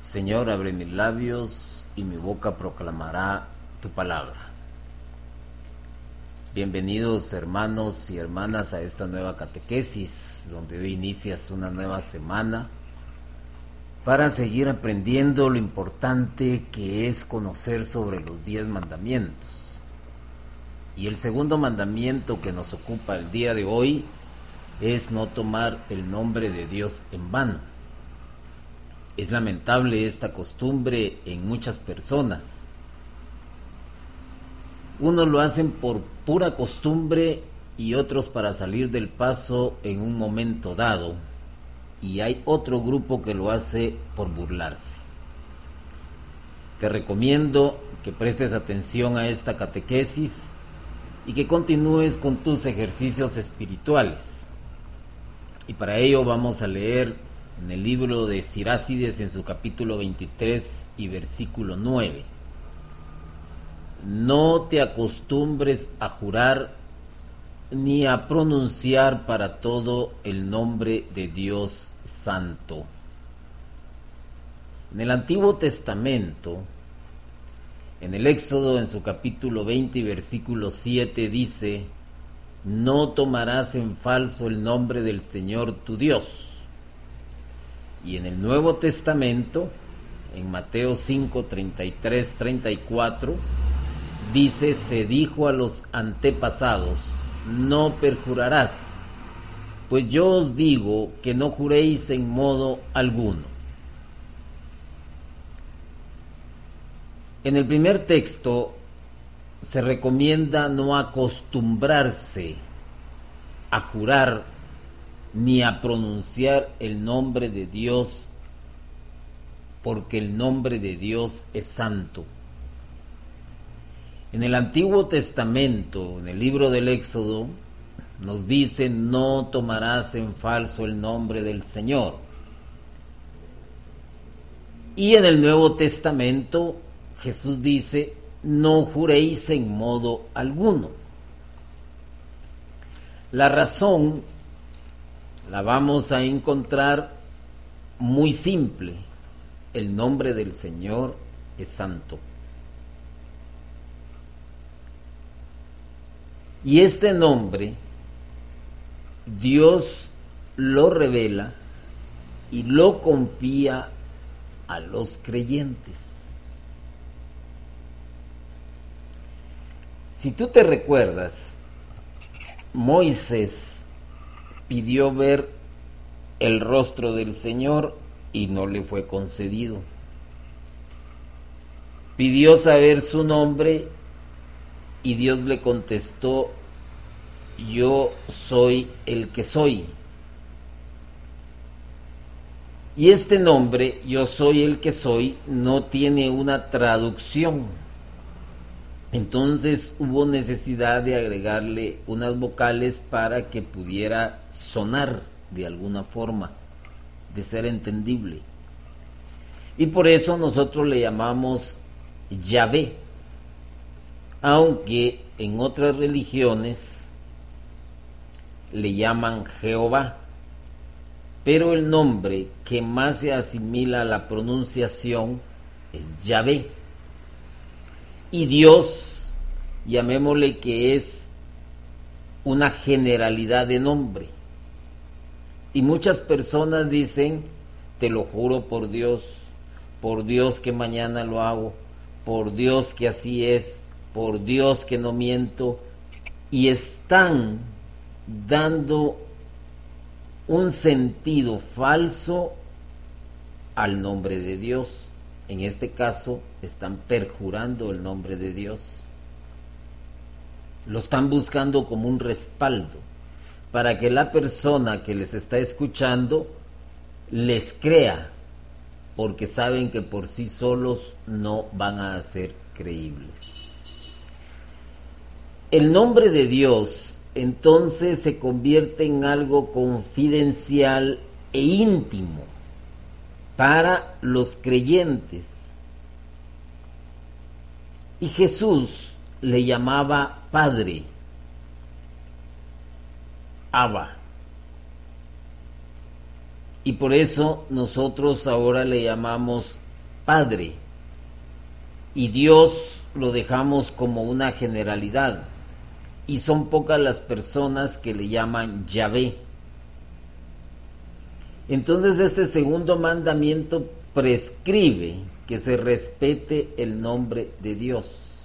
Señor, abre mis labios y mi boca proclamará tu palabra. Bienvenidos hermanos y hermanas a esta nueva catequesis, donde hoy inicias una nueva semana para seguir aprendiendo lo importante que es conocer sobre los 10 mandamientos. Y el segundo mandamiento que nos ocupa el día de hoy es no tomar el nombre de Dios en vano. Es lamentable esta costumbre en muchas personas. Unos lo hacen por pura costumbre y otros para salir del paso en un momento dado. Y hay otro grupo que lo hace por burlarse. Te recomiendo que prestes atención a esta catequesis y que continúes con tus ejercicios espirituales. Y para ello vamos a leer en el libro de Sirácides en su capítulo 23 y versículo 9. No te acostumbres a jurar ni a pronunciar para todo el nombre de Dios Santo. En el Antiguo Testamento, en el Éxodo en su capítulo 20 y versículo 7 dice: no tomarás en falso el nombre del Señor tu Dios. Y en el Nuevo Testamento, en Mateo 5, 33, 34, dice: se dijo a los antepasados, no perjurarás, pues yo os digo que no juréis en modo alguno. En el primer texto se recomienda no acostumbrarse a jurar ni a pronunciar el nombre de Dios, porque el nombre de Dios es santo. En el Antiguo Testamento, en el libro del Éxodo, nos dice: no tomarás en falso el nombre del Señor. Y en el Nuevo Testamento, Jesús dice: no juréis en modo alguno. La razón la vamos a encontrar muy simple. El nombre del Señor es santo. Y este nombre Dios lo revela y lo confía a los creyentes. Si tú te recuerdas, Moisés pidió ver el rostro del Señor y no le fue concedido. Pidió saber su nombre y Dios le contestó: yo soy el que soy. Y este nombre, yo soy el que soy, no tiene una traducción. Entonces hubo necesidad de agregarle unas vocales para que pudiera sonar de alguna forma, de ser entendible. Y por eso nosotros le llamamos Yahvé, aunque en otras religiones le llaman Jehová, pero el nombre que más se asimila a la pronunciación es Yahvé. Y Dios, llamémosle que es una generalidad de nombre. Y muchas personas dicen: te lo juro por Dios que mañana lo hago, por Dios que así es, por Dios que no miento. Y están dando un sentido falso al nombre de Dios. En este caso, están perjurando el nombre de Dios. Lo están buscando como un respaldo para que la persona que les está escuchando les crea, porque saben que por sí solos no van a ser creíbles. El nombre de Dios entonces se convierte en algo confidencial e íntimo para los creyentes. Y Jesús le llamaba Padre, Abba. Y por eso nosotros ahora le llamamos Padre, y Dios lo dejamos como una generalidad, y son pocas las personas que le llaman Yahvé. Entonces este segundo mandamiento prescribe que se respete el nombre de Dios.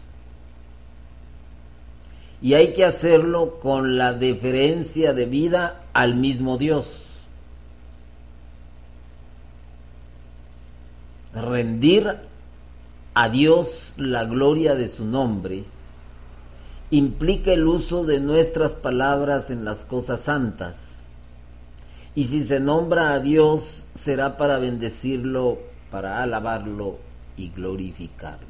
Y hay que hacerlo con la deferencia debida al mismo Dios. Rendir a Dios la gloria de su nombre implica el uso de nuestras palabras en las cosas santas. Y si se nombra a Dios, será para bendecirlo, para alabarlo y glorificarlo.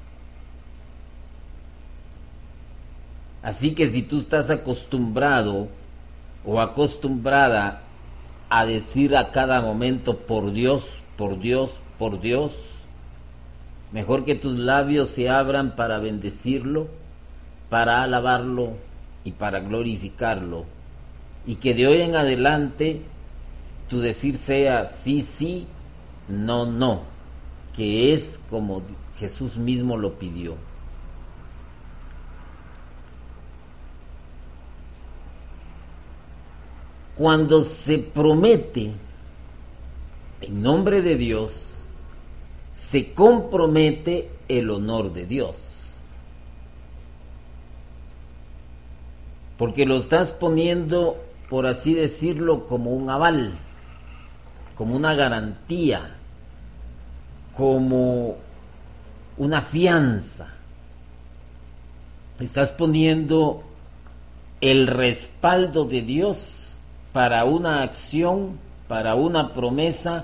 Así que si tú estás acostumbrado o acostumbrada a decir a cada momento por Dios, por Dios, por Dios, mejor que tus labios se abran para bendecirlo, para alabarlo y para glorificarlo, y que de hoy en adelante tu decir sea sí, sí, no, no, que es como Jesús mismo lo pidió. Cuando se promete en nombre de Dios, se compromete el honor de Dios. Porque lo estás poniendo, por así decirlo, como un aval, como una garantía, como una fianza. Estás poniendo el respaldo de Dios para una acción, para una promesa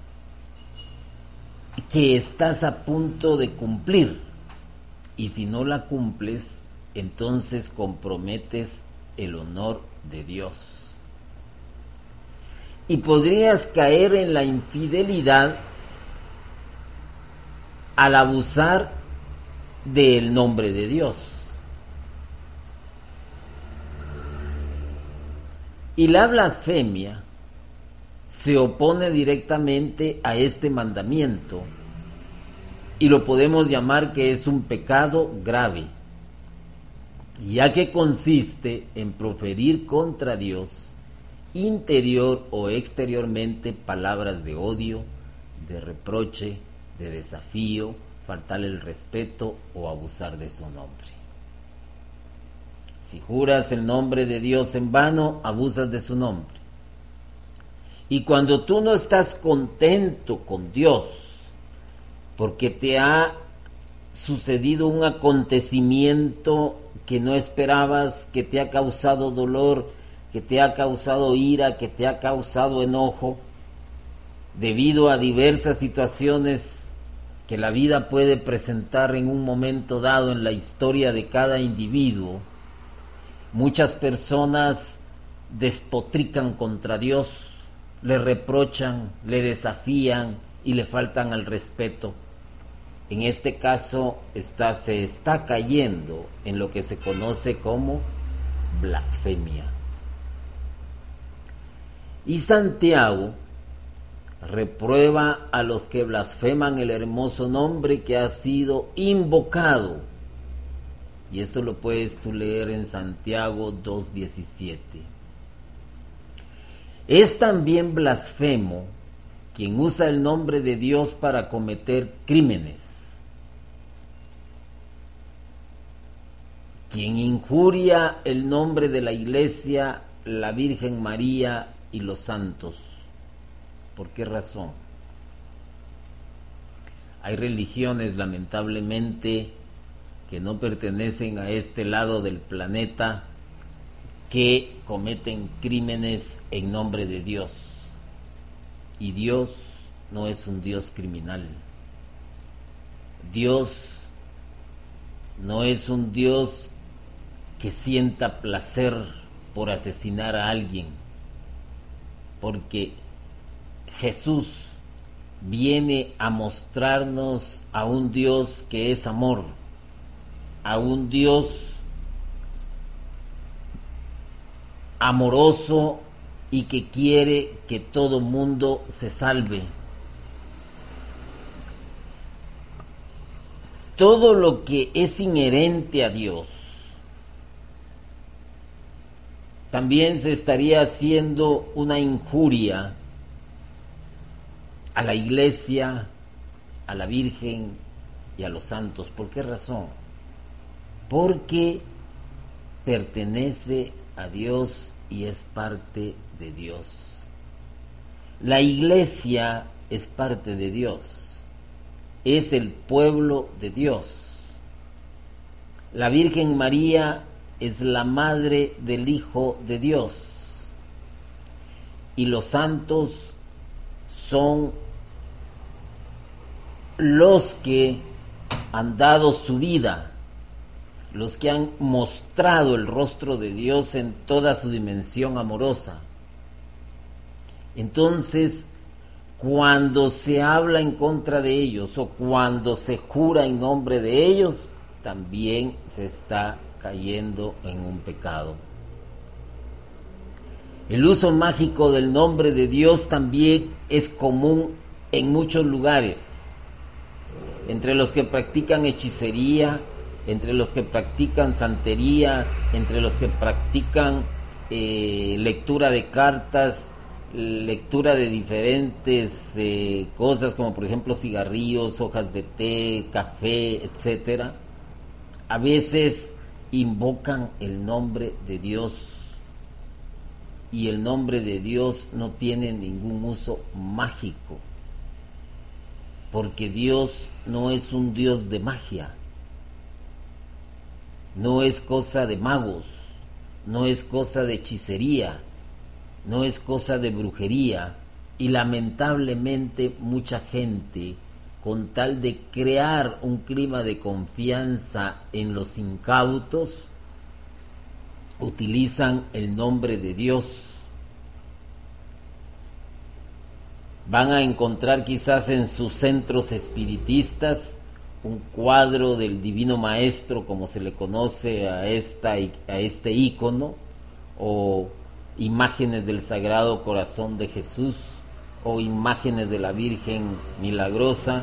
que estás a punto de cumplir. Y si no la cumples, entonces comprometes el honor de Dios. Y podrías caer en la infidelidad al abusar del nombre de Dios. Y la blasfemia se opone directamente a este mandamiento y lo podemos llamar que es un pecado grave, ya que consiste en proferir contra Dios, interior o exteriormente, palabras de odio, de reproche, de desafío, faltarle el respeto o abusar de su nombre. Si juras el nombre de Dios en vano, abusas de su nombre. Y cuando tú no estás contento con Dios, porque te ha sucedido un acontecimiento que no esperabas, que te ha causado dolor, que te ha causado ira, que te ha causado enojo, debido a diversas situaciones que la vida puede presentar en un momento dado en la historia de cada individuo, muchas personas despotrican contra Dios, le reprochan, le desafían y le faltan al respeto. En este caso se está cayendo en lo que se conoce como blasfemia. Y Santiago reprueba a los que blasfeman el hermoso nombre que ha sido invocado. Y esto lo puedes tú leer en Santiago 2:17. Es también blasfemo quien usa el nombre de Dios para cometer crímenes, quien injuria el nombre de la Iglesia, la Virgen María y los santos. ¿Por qué razón? Hay religiones, lamentablemente, que no pertenecen a este lado del planeta, que cometen crímenes en nombre de Dios. Y Dios no es un Dios criminal. Dios no es un Dios que sienta placer por asesinar a alguien, porque Jesús viene a mostrarnos a un Dios que es amor, a un Dios amoroso y que quiere que todo mundo se salve. todo lo que es inherente a Dios, también se estaría haciendo una injuria a la Iglesia, a la Virgen y a los santos. ¿Por qué razón? Porque pertenece a Dios y es parte de Dios. La Iglesia es parte de Dios, es el pueblo de Dios. La Virgen María es la madre del Hijo de Dios y los santos son los que han dado su vida, los que han mostrado el rostro de Dios en toda su dimensión amorosa. Entonces, cuando se habla en contra de ellos o cuando se jura en nombre de ellos, también se está cayendo en un pecado. El uso mágico del nombre de Dios también es común en muchos lugares, entre los que practican hechicería, entre los que practican santería, entre los que practican lectura de cartas, lectura de diferentes cosas, como por ejemplo cigarrillos, hojas de té, café, etcétera. A veces invocan el nombre de Dios y el nombre de Dios no tiene ningún uso mágico, porque Dios no es un Dios de magia, no es cosa de magos, no es cosa de hechicería, no es cosa de brujería, y lamentablemente mucha gente, con tal de crear un clima de confianza en los incautos, utilizan el nombre de Dios. Van a encontrar quizás en sus centros espiritistas un cuadro del Divino Maestro, como se le conoce a este ícono, o imágenes del Sagrado Corazón de Jesús, o imágenes de la Virgen Milagrosa,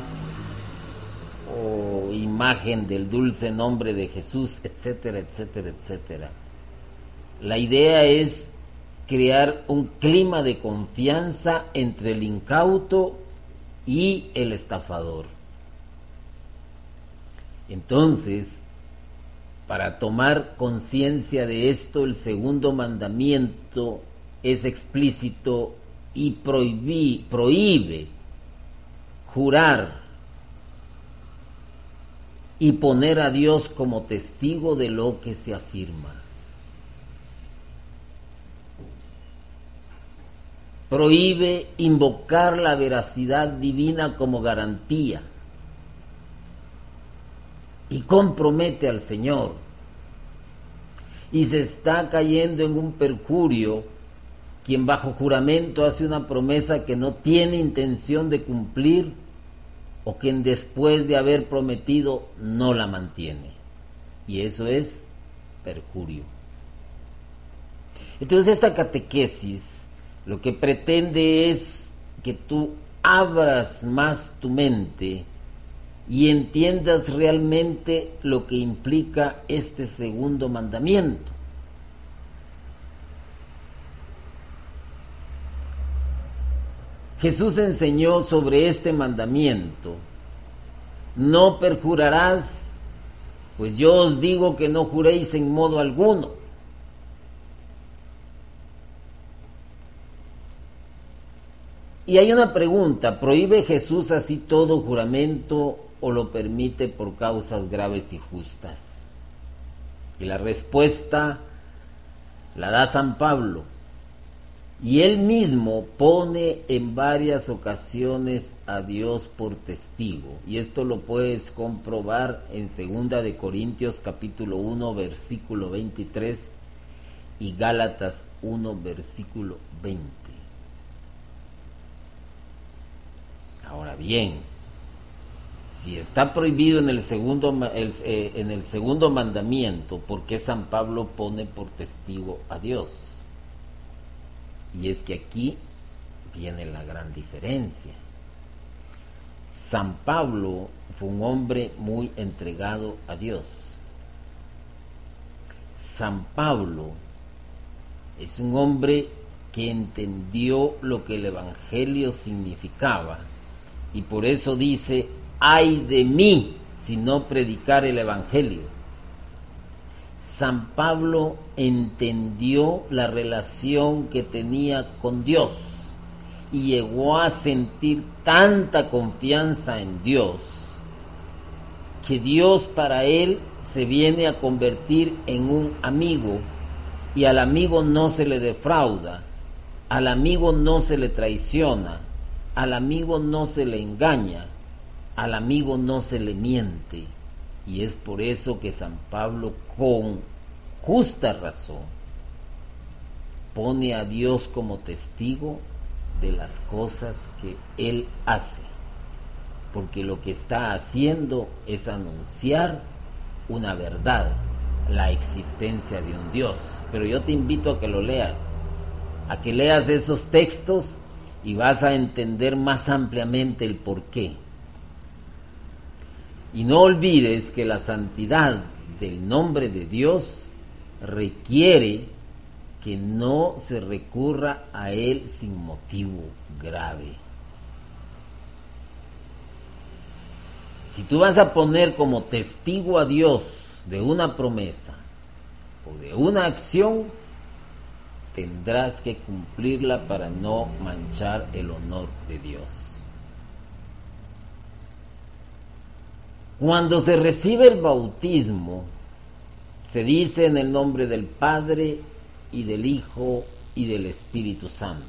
o imagen del dulce nombre de Jesús, etcétera, etcétera, etcétera. La idea es crear un clima de confianza entre el incauto y el estafador. Entonces, para tomar conciencia de esto, el segundo mandamiento es explícito y prohíbe jurar y poner a Dios como testigo de lo que se afirma. Prohíbe invocar la veracidad divina como garantía y compromete al Señor. Y se está cayendo en un perjurio quien bajo juramento hace una promesa que no tiene intención de cumplir, o quien después de haber prometido no la mantiene. Y eso es perjurio. Entonces esta catequesis lo que pretende es que tú abras más tu mente y entiendas realmente lo que implica este segundo mandamiento. Jesús enseñó sobre este mandamiento: no perjurarás, pues yo os digo que no juréis en modo alguno. Y hay una pregunta: ¿prohíbe Jesús así todo juramento o lo permite por causas graves y justas? Y la respuesta la da San Pablo, y él mismo pone en varias ocasiones a Dios por testigo, y esto lo puedes comprobar en 2 de Corintios capítulo 1 versículo 23 y Gálatas 1 versículo 20. Ahora bien, si está prohibido en el segundo mandamiento, ¿por qué San Pablo pone por testigo a Dios? Y es que aquí viene la gran diferencia. San Pablo fue un hombre muy entregado a Dios. San Pablo es un hombre que entendió lo que el Evangelio significaba y por eso dice: ay de mí si no predicar el Evangelio. San Pablo entendió la relación que tenía con Dios y llegó a sentir tanta confianza en Dios que Dios para él se viene a convertir en un amigo, y al amigo no se le defrauda, al amigo no se le traiciona, al amigo no se le engaña, al amigo no se le miente. Y es por eso que San Pablo, con justa razón, pone a Dios como testigo de las cosas que él hace, porque lo que está haciendo es anunciar una verdad, la existencia de un Dios. Pero yo te invito a que lo leas, a que leas esos textos y vas a entender más ampliamente el porqué. Y no olvides que la santidad del nombre de Dios requiere que no se recurra a él sin motivo grave. Si tú vas a poner como testigo a Dios de una promesa o de una acción, tendrás que cumplirla para no manchar el honor de Dios. Cuando se recibe el bautismo, se dice en el nombre del Padre y del Hijo y del Espíritu Santo.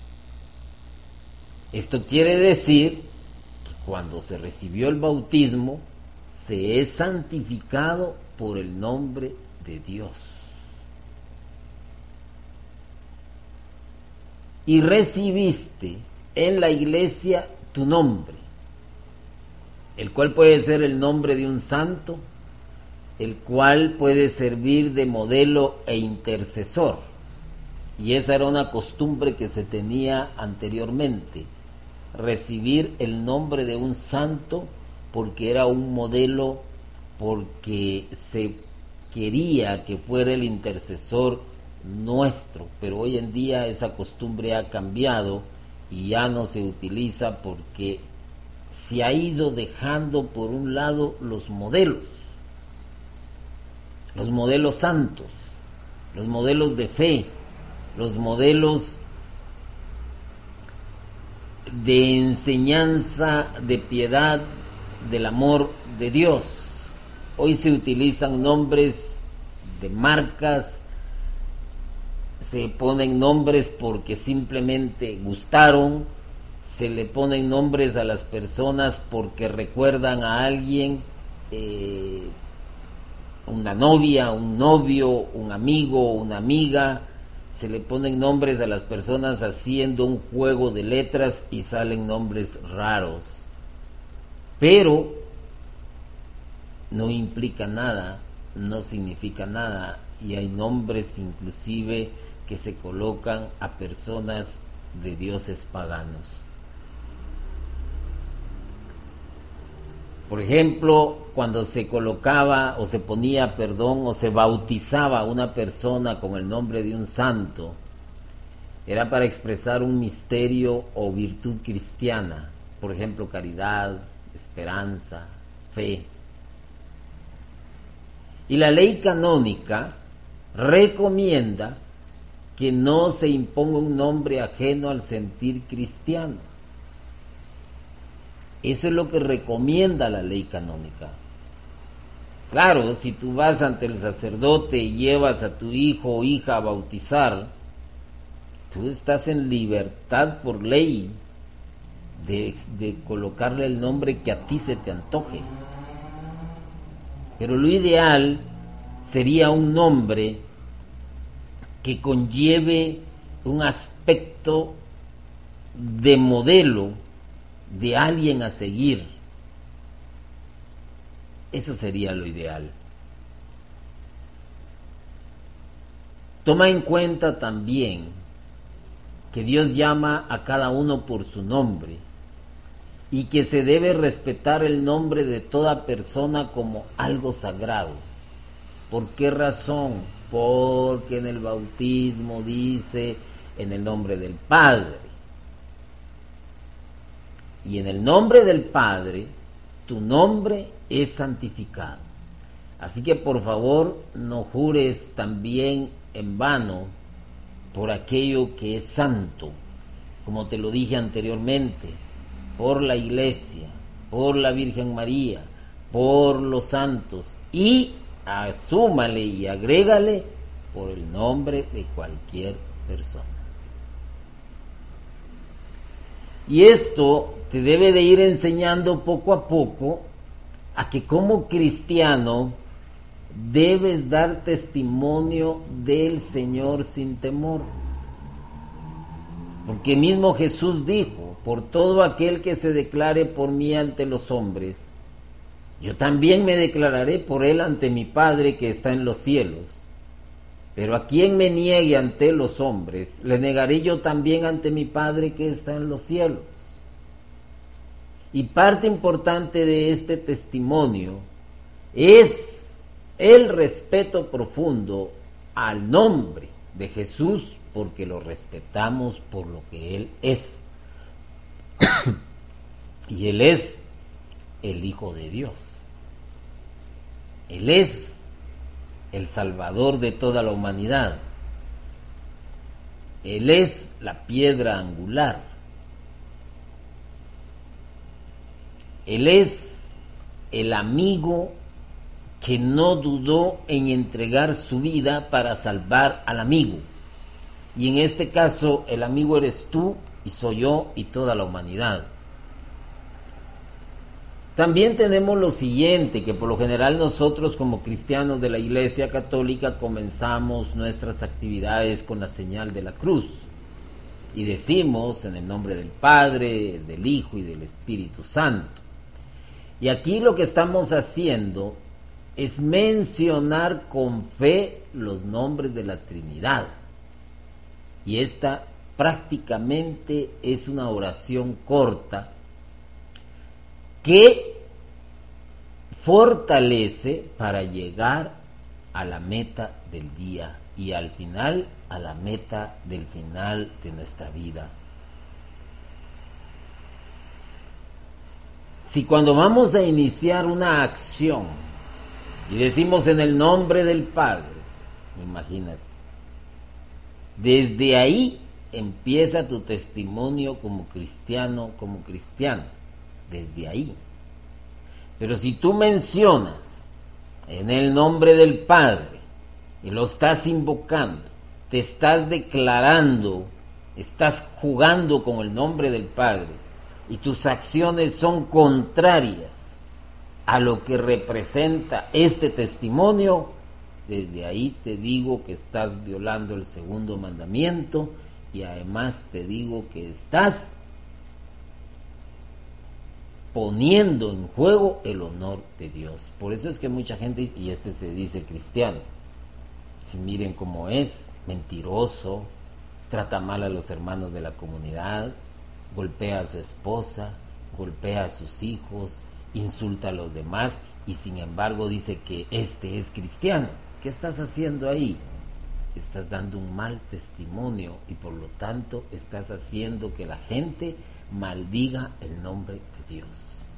Esto quiere decir que cuando se recibió el bautismo, se es santificado por el nombre de Dios. Y recibiste en la iglesia tu nombre, el cual puede ser el nombre de un santo, el cual puede servir de modelo e intercesor. Y esa era una costumbre que se tenía anteriormente, recibir el nombre de un santo, porque era un modelo, porque se quería que fuera el intercesor nuestro. Pero hoy en día esa costumbre ha cambiado y ya no se utiliza, porque se ha ido dejando por un lado los modelos santos, los modelos de fe, los modelos de enseñanza, de piedad, del amor de Dios. Hoy se utilizan nombres de marcas, se ponen nombres porque simplemente gustaron, se le ponen nombres a las personas porque recuerdan a alguien, una novia, un novio, un amigo, una amiga. Se le ponen nombres a las personas haciendo un juego de letras y salen nombres raros, pero no implica nada, no significa nada, y hay nombres inclusive que se colocan a personas de dioses paganos. Por ejemplo, cuando se colocaba o se ponía, o se bautizaba a una persona con el nombre de un santo, era para expresar un misterio o virtud cristiana, por ejemplo, caridad, esperanza, fe. Y la ley canónica recomienda que no se imponga un nombre ajeno al sentir cristiano. Eso es lo que recomienda la ley canónica. Claro, si tú vas ante el sacerdote y llevas a tu hijo o hija a bautizar, tú estás en libertad por ley de colocarle el nombre que a ti se te antoje. Pero lo ideal sería un nombre que conlleve un aspecto de modelo, de alguien a seguir. Eso sería lo ideal. Toma en cuenta también que Dios llama a cada uno por su nombre, y que se debe respetar el nombre de toda persona como algo sagrado. ¿Por qué razón? Porque en el bautismo dice en el nombre del Padre. Y en el nombre del Padre, tu nombre es santificado. Así que por favor no jures también en vano por aquello que es santo, como te lo dije anteriormente, por la Iglesia, por la Virgen María, por los santos, y asúmale y agrégale por el nombre de cualquier persona. Y esto te debe de ir enseñando poco a poco a que como cristiano debes dar testimonio del Señor sin temor. Porque mismo Jesús dijo: por todo aquel que se declare por mí ante los hombres, yo también me declararé por él ante mi Padre que está en los cielos. Pero a quien me niegue ante los hombres, le negaré yo también ante mi Padre que está en los cielos. Y parte importante de este testimonio es el respeto profundo al nombre de Jesús, porque lo respetamos por lo que Él es. Y Él es el Hijo de Dios. Él es el Salvador de toda la humanidad. Él es la piedra angular. Él es el amigo que no dudó en entregar su vida para salvar al amigo. Y en este caso, el amigo eres tú y soy yo y toda la humanidad. También tenemos lo siguiente, que por lo general nosotros como cristianos de la Iglesia Católica comenzamos nuestras actividades con la señal de la cruz. Y decimos en el nombre del Padre, del Hijo y del Espíritu Santo. Y aquí lo que estamos haciendo es mencionar con fe los nombres de la Trinidad. Y esta prácticamente es una oración corta que fortalece para llegar a la meta del día y al final a la meta del final de nuestra vida. Si cuando vamos a iniciar una acción y decimos en el nombre del Padre, imagínate, desde ahí empieza tu testimonio como cristiano, desde ahí. Pero si tú mencionas en el nombre del Padre y lo estás invocando, te estás declarando, estás jugando con el nombre del Padre y tus acciones son contrarias a lo que representa este testimonio, desde ahí te digo que estás violando el segundo mandamiento y además te digo que estás poniendo en juego el honor de Dios. Por eso es que mucha gente dice, y este se dice cristiano, si miren cómo es, mentiroso, trata mal a los hermanos de la comunidad, golpea a su esposa, golpea a sus hijos, insulta a los demás y sin embargo dice que este es cristiano. ¿Qué estás haciendo ahí? Estás dando un mal testimonio y por lo tanto estás haciendo que la gente maldiga el nombre de Dios.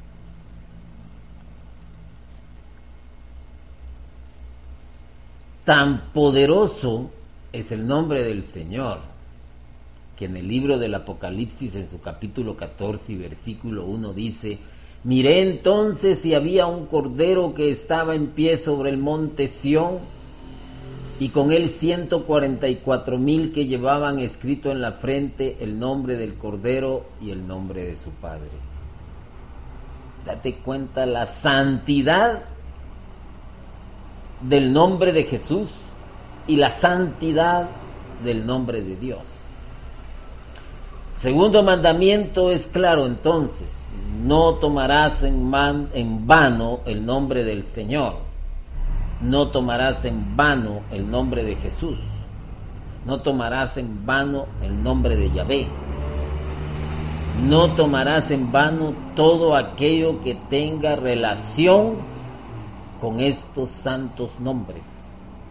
Tan poderoso es el nombre del Señor que en el libro del Apocalipsis, en su capítulo 14 y versículo 1 dice: miré entonces y había un cordero que estaba en pie sobre el monte Sión, y con él 144,000 que llevaban escrito en la frente el nombre del cordero y el nombre de su padre. Date cuenta la santidad del nombre de Jesús y la santidad del nombre de Dios. Segundo mandamiento es claro entonces: no tomarás en vano el nombre del Señor, no tomarás en vano el nombre de Jesús, no tomarás en vano el nombre de Yahvé. No tomarás en vano todo aquello que tenga relación con estos santos nombres.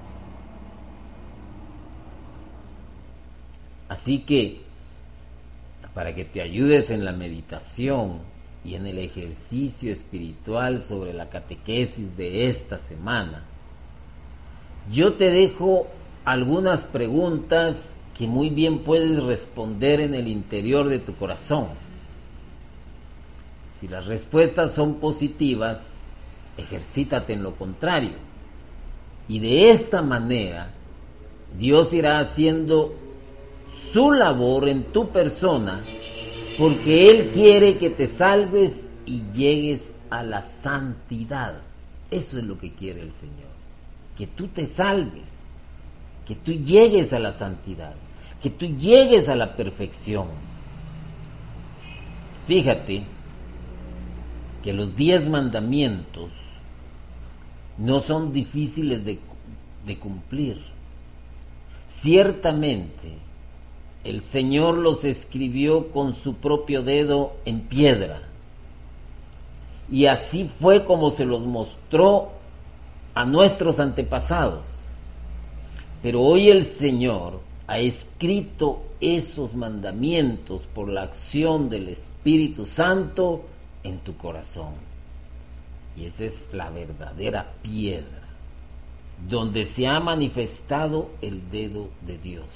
Así que, para que te ayudes en la meditación y en el ejercicio espiritual sobre la catequesis de esta semana, yo te dejo algunas preguntas que muy bien puedes responder en el interior de tu corazón. Si las respuestas son positivas, ejercítate en lo contrario. Y de esta manera, Dios irá haciendo su labor en tu persona, porque Él quiere que te salves y llegues a la santidad. Eso es lo que quiere el Señor, que tú te salves, que tú llegues a la santidad, que tú llegues a la perfección. Fíjate que los 10 mandamientos no son difíciles de cumplir. Ciertamente, el Señor los escribió con su propio dedo en piedra, y así fue como se los mostró a nuestros antepasados. Pero hoy el Señor ha escrito esos mandamientos por la acción del Espíritu Santo en tu corazón. Y esa es la verdadera piedra, donde se ha manifestado el dedo de Dios.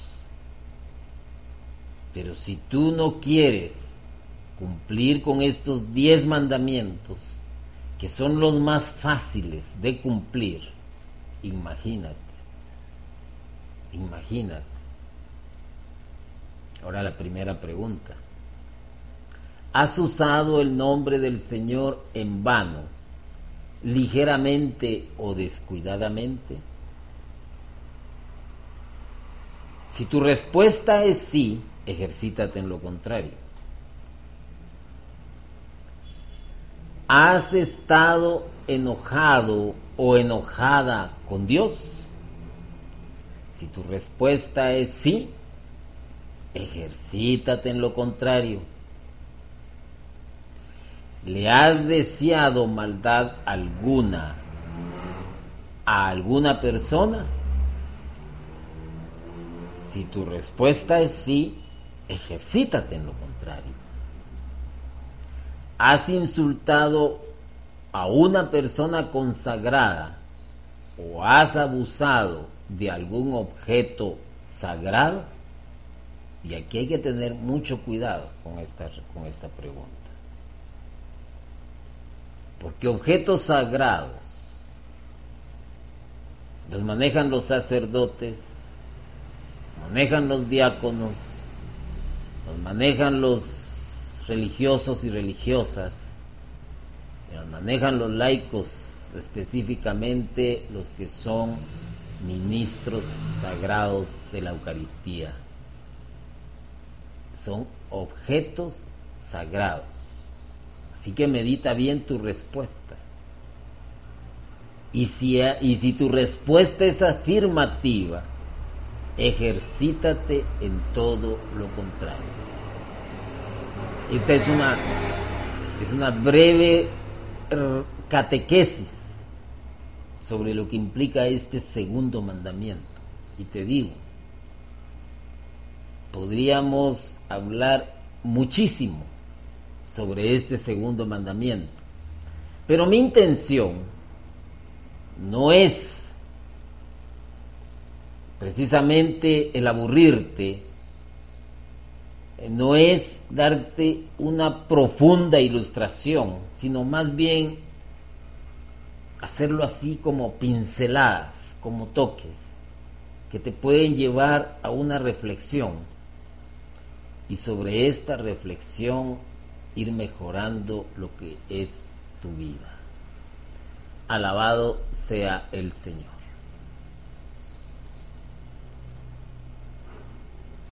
Pero si tú no quieres cumplir con estos 10 mandamientos, que son los más fáciles de cumplir, imagínate. Ahora la primera pregunta: ¿has usado el nombre del Señor en vano, ligeramente o descuidadamente? Si tu respuesta es sí, ejercítate en lo contrario. ¿Has estado enojado o enojada con Dios? Si tu respuesta es sí, ejercítate en lo contrario. ¿Le has deseado maldad alguna a alguna persona? Si tu respuesta es sí, ejercítate en lo contrario. ¿Has insultado a una persona consagrada o has abusado de algún objeto sagrado? Y aquí hay que tener mucho cuidado con esta pregunta. Porque objetos sagrados los manejan los sacerdotes, manejan los diáconos, los manejan los religiosos y religiosas, los manejan los laicos, específicamente los que son ministros sagrados de la Eucaristía. Son objetos sagrados. Así que medita bien tu respuesta. Y si tu respuesta es afirmativa, ejercítate en todo lo contrario. Esta es una breve catequesis sobre lo que implica este segundo mandamiento. Y te digo, podríamos hablar muchísimo sobre este segundo mandamiento, pero mi intención no es precisamente el aburrirte, no es darte una profunda ilustración, sino más bien hacerlo así como pinceladas, como toques, que te pueden llevar a una reflexión, y sobre esta reflexión ir mejorando lo que es tu vida. Alabado sea el Señor.